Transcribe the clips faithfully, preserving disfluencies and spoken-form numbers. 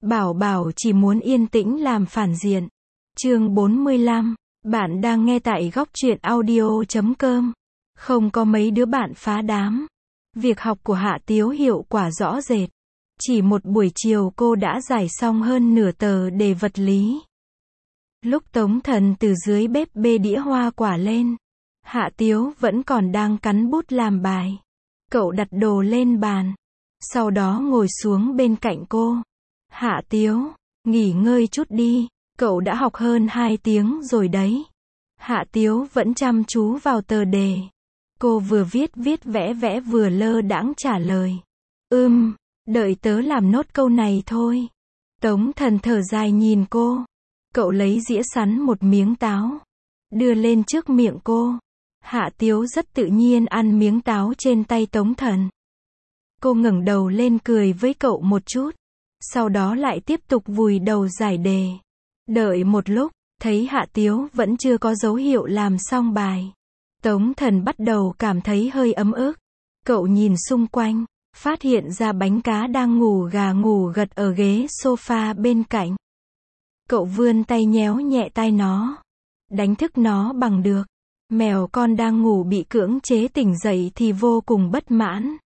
Bảo Bảo chỉ muốn yên tĩnh làm phản diện. Chương bốn mươi lăm. Bạn đang nghe tại góc truyện audio chấm com. Không có mấy đứa bạn phá đám. Việc học của Hạ Tiếu hiệu quả rõ rệt. Chỉ một buổi chiều cô đã giải xong hơn nửa tờ đề vật lý. Lúc Tống Thần từ dưới bếp bê đĩa hoa quả lên, Hạ Tiếu vẫn còn đang cắn bút làm bài. Cậu đặt đồ lên bàn, sau đó ngồi xuống bên cạnh cô. Hạ Tiếu, nghỉ ngơi chút đi, cậu đã học hơn hai tiếng rồi đấy. Hạ Tiếu vẫn chăm chú vào tờ đề. Cô vừa viết viết vẽ vẽ vừa lơ đãng trả lời. Ừm, đợi tớ làm nốt câu này thôi. Tống Thần thở dài nhìn cô. Cậu lấy dĩa sắn một miếng táo, đưa lên trước miệng cô. Hạ Tiếu rất tự nhiên ăn miếng táo trên tay Tống Thần. Cô ngẩng đầu lên cười với cậu một chút, sau đó lại tiếp tục vùi đầu giải đề. Đợi một lúc, thấy Hạ Tiếu vẫn chưa có dấu hiệu làm xong bài. Tống Thần bắt đầu cảm thấy hơi ấm ức. Cậu nhìn xung quanh, phát hiện ra bánh cá đang ngủ gà ngủ gật ở ghế sofa bên cạnh. Cậu vươn tay nhéo nhẹ tai nó, đánh thức nó bằng được. Mèo con đang ngủ bị cưỡng chế tỉnh dậy thì vô cùng bất mãn.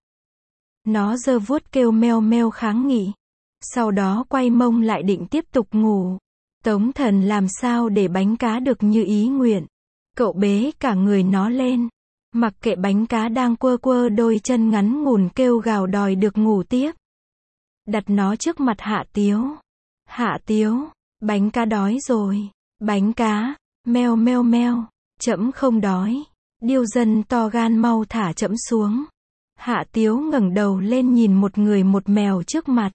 Nó giơ vuốt kêu meo meo kháng nghị. Sau đó quay mông lại định tiếp tục ngủ. Tống Thần làm sao để bánh cá được như ý nguyện. Cậu bế cả người nó lên, mặc kệ bánh cá đang quơ quơ đôi chân ngắn ngủn kêu gào đòi được ngủ tiếp. Đặt nó trước mặt Hạ Tiếu. Hạ Tiếu, bánh cá đói rồi. Bánh cá, meo meo meo. Trẫm không đói. Điêu dân to gan mau thả trẫm xuống. Hạ Tiếu ngẩng đầu lên nhìn một người một mèo trước mặt.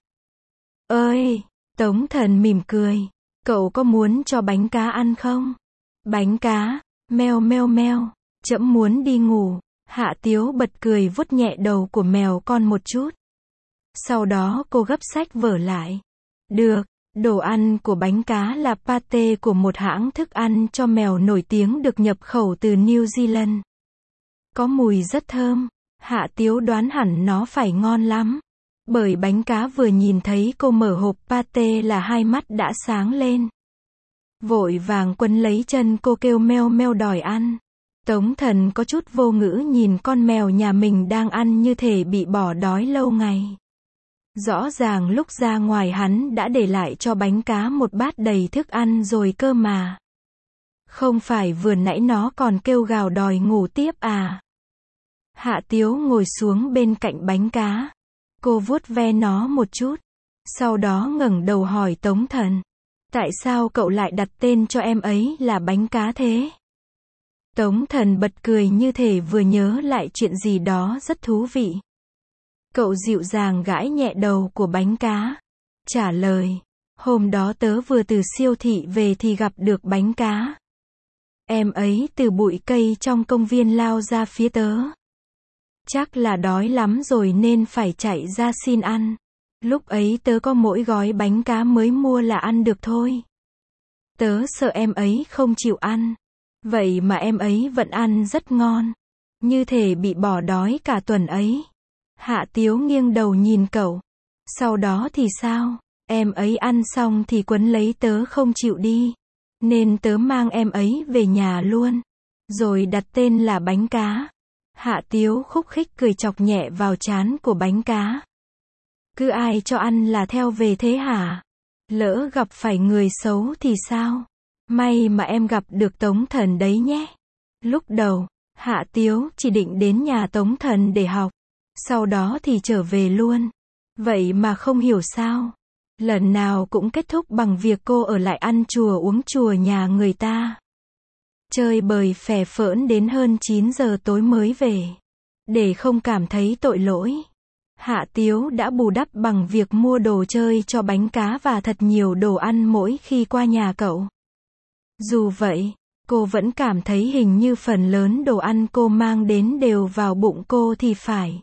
Ơi! Tống Thần mỉm cười. Cậu có muốn cho bánh cá ăn không? Bánh cá, meo meo meo. Trẫm muốn đi ngủ. Hạ Tiếu bật cười vuốt nhẹ đầu của mèo con một chút. Sau đó cô gấp sách vở lại. Được. Đồ ăn của bánh cá là pate của một hãng thức ăn cho mèo nổi tiếng được nhập khẩu từ New Zealand. Có mùi rất thơm. Hạ Tiếu đoán hẳn nó phải ngon lắm. Bởi bánh cá vừa nhìn thấy cô mở hộp pate là hai mắt đã sáng lên. Vội vàng quấn lấy chân cô kêu meo meo đòi ăn. Tống Thần có chút vô ngữ nhìn con mèo nhà mình đang ăn như thể bị bỏ đói lâu ngày. Rõ ràng lúc ra ngoài hắn đã để lại cho bánh cá một bát đầy thức ăn rồi cơ mà. Không phải vừa nãy nó còn kêu gào đòi ngủ tiếp à? Hạ Tiếu ngồi xuống bên cạnh bánh cá. Cô vuốt ve nó một chút. Sau đó ngẩng đầu hỏi Tống Thần. Tại sao cậu lại đặt tên cho em ấy là bánh cá thế? Tống Thần bật cười như thể vừa nhớ lại chuyện gì đó rất thú vị. Cậu dịu dàng gãi nhẹ đầu của bánh cá. Trả lời. Hôm đó tớ vừa từ siêu thị về thì gặp được bánh cá. Em ấy từ bụi cây trong công viên lao ra phía tớ. Chắc là đói lắm rồi nên phải chạy ra xin ăn. Lúc ấy tớ có mỗi gói bánh cá mới mua là ăn được thôi. Tớ sợ em ấy không chịu ăn. Vậy mà em ấy vẫn ăn rất ngon. Như thể bị bỏ đói cả tuần ấy. Hạ Tiếu nghiêng đầu nhìn cậu. Sau đó thì sao? Em ấy ăn xong thì quấn lấy tớ không chịu đi. Nên tớ mang em ấy về nhà luôn. Rồi đặt tên là bánh cá. Hạ Tiếu khúc khích cười chọc nhẹ vào trán của bánh cá. Cứ ai cho ăn là theo về thế hả? Lỡ gặp phải người xấu thì sao? May mà em gặp được Tống Thần đấy nhé. Lúc đầu, Hạ Tiếu chỉ định đến nhà Tống Thần để học. Sau đó thì trở về luôn. Vậy mà không hiểu sao. Lần nào cũng kết thúc bằng việc cô ở lại ăn chùa uống chùa nhà người ta. Chơi bời phè phỡn đến hơn chín giờ tối mới về. Để không cảm thấy tội lỗi, Hạ Tiếu đã bù đắp bằng việc mua đồ chơi cho bánh cá và thật nhiều đồ ăn mỗi khi qua nhà cậu. Dù vậy, cô vẫn cảm thấy hình như phần lớn đồ ăn cô mang đến đều vào bụng cô thì phải.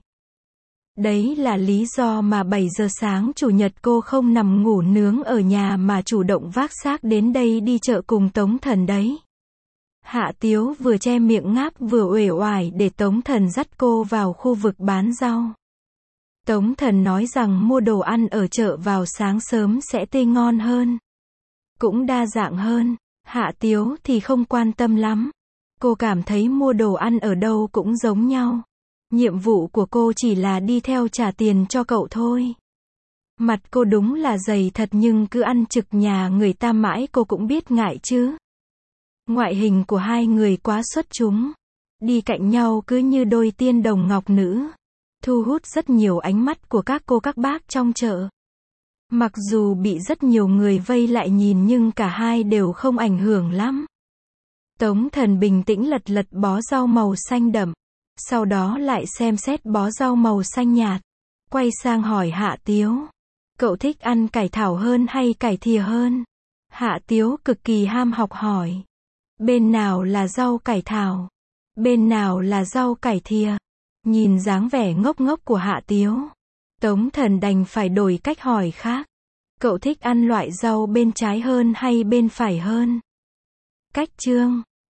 Đấy là lý do mà bảy giờ sáng chủ nhật cô không nằm ngủ nướng ở nhà mà chủ động vác xác đến đây đi chợ cùng Tống Thần đấy. Hạ Tiếu vừa che miệng ngáp vừa uể oải để Tống Thần dắt cô vào khu vực bán rau. Tống Thần nói rằng mua đồ ăn ở chợ vào sáng sớm sẽ tươi ngon hơn, cũng đa dạng hơn. Hạ Tiếu thì không quan tâm lắm. Cô cảm thấy mua đồ ăn ở đâu cũng giống nhau. Nhiệm vụ của cô chỉ là đi theo trả tiền cho cậu thôi. Mặt cô đúng là dày thật nhưng cứ ăn trực nhà người ta mãi cô cũng biết ngại chứ. Ngoại hình của hai người quá xuất chúng. Đi cạnh nhau cứ như đôi tiên đồng ngọc nữ. Thu hút rất nhiều ánh mắt của các cô các bác trong chợ. Mặc dù bị rất nhiều người vây lại nhìn nhưng cả hai đều không ảnh hưởng lắm. Tống Thần bình tĩnh lật lật bó rau màu xanh đậm. Sau đó lại xem xét bó rau màu xanh nhạt. Quay sang hỏi Hạ Tiếu. Cậu thích ăn cải thảo hơn hay cải thìa hơn? Hạ Tiếu cực kỳ ham học hỏi. Bên nào là rau cải thảo? Bên nào là rau cải thìa? Nhìn dáng vẻ ngốc ngốc của Hạ Tiếu, Tống Thần đành phải đổi cách hỏi khác. Cậu thích ăn loại rau bên trái hơn hay bên phải hơn? Cách chương